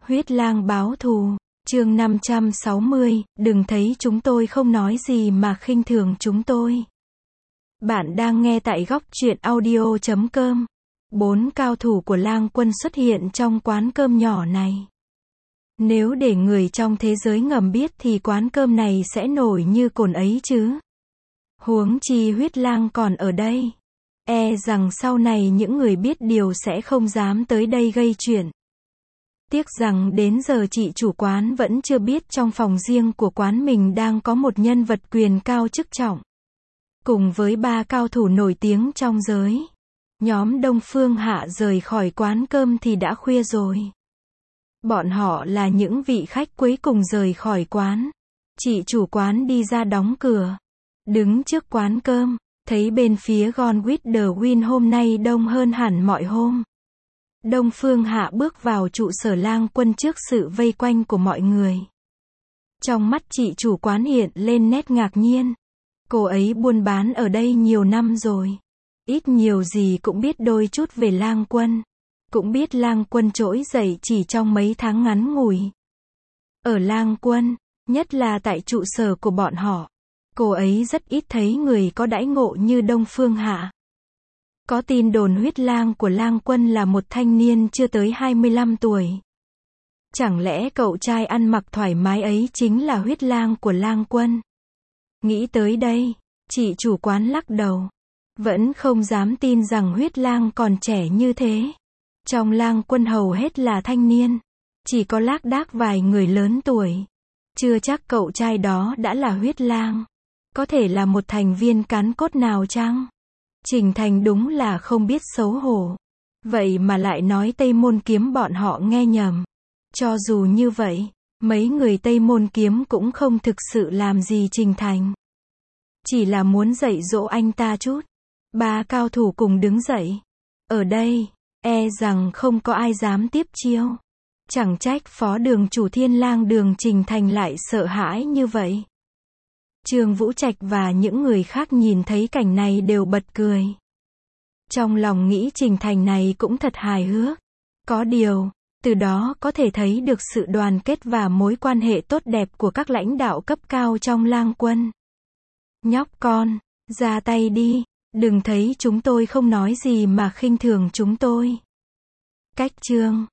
Huyết lang báo thù, chương 560, đừng thấy chúng tôi không nói gì mà khinh thường chúng tôi. Bạn đang nghe tại góc truyện audio.com. 4 cao thủ của Lang Quân xuất hiện trong quán cơm nhỏ này. Nếu để người trong thế giới ngầm biết thì quán cơm này sẽ nổi như cồn ấy chứ. Huống chi Huyết lang còn ở đây. E rằng sau này những người biết điều sẽ không dám tới đây gây chuyện. Tiếc rằng đến giờ chị chủ quán vẫn chưa biết trong phòng riêng của quán mình đang có một nhân vật quyền cao chức trọng. Cùng với 3 cao thủ nổi tiếng trong giới. Nhóm Đông Phương Hạ rời khỏi quán cơm thì đã khuya rồi. Bọn họ là những vị khách cuối cùng rời khỏi quán. Chị chủ quán đi ra đóng cửa. Đứng trước quán cơm, thấy bên phía Gone with the Wind hôm nay đông hơn hẳn mọi hôm. Đông Phương Hạ bước vào trụ sở Lang Quân trước sự vây quanh của mọi người. Trong mắt chị chủ quán hiện lên nét ngạc nhiên. Cô ấy buôn bán ở đây nhiều năm rồi. Ít nhiều gì cũng biết đôi chút về Lang Quân. Cũng biết Lang Quân trỗi dậy chỉ trong mấy tháng ngắn ngủi. Ở Lang Quân, nhất là tại trụ sở của bọn họ, cô ấy rất ít thấy người có đãi ngộ như Đông Phương Hạ. Có tin đồn huyết lang của Lang Quân là một thanh niên chưa tới 25 tuổi. Chẳng lẽ cậu trai ăn mặc thoải mái ấy chính là huyết lang của Lang Quân? Nghĩ tới đây, chị chủ quán lắc đầu. Vẫn không dám tin rằng huyết lang còn trẻ như thế. Trong Lang Quân hầu hết là thanh niên. Chỉ có lác đác vài người lớn tuổi. Chưa chắc cậu trai đó đã là huyết lang. Có thể là một thành viên cán cốt nào chăng? Trình Thành đúng là không biết xấu hổ. Vậy mà lại nói Tây Môn Kiếm bọn họ nghe nhầm. Cho dù như vậy, mấy người Tây Môn Kiếm cũng không thực sự làm gì Trình Thành. Chỉ là muốn dạy dỗ anh ta chút. 3 cao thủ cùng đứng dậy. Ở đây, e rằng không có ai dám tiếp chiêu. Chẳng trách phó đường chủ Thiên Lang Đường Trình Thành lại sợ hãi như vậy. Trương Vũ Trạch và những người khác nhìn thấy cảnh này đều bật cười. Trong lòng nghĩ Trình Thành này cũng thật hài hước. Có điều, từ đó có thể thấy được sự đoàn kết và mối quan hệ tốt đẹp của các lãnh đạo cấp cao trong Lang Quân. Nhóc con, ra tay đi, đừng thấy chúng tôi không nói gì mà khinh thường chúng tôi. Cách chương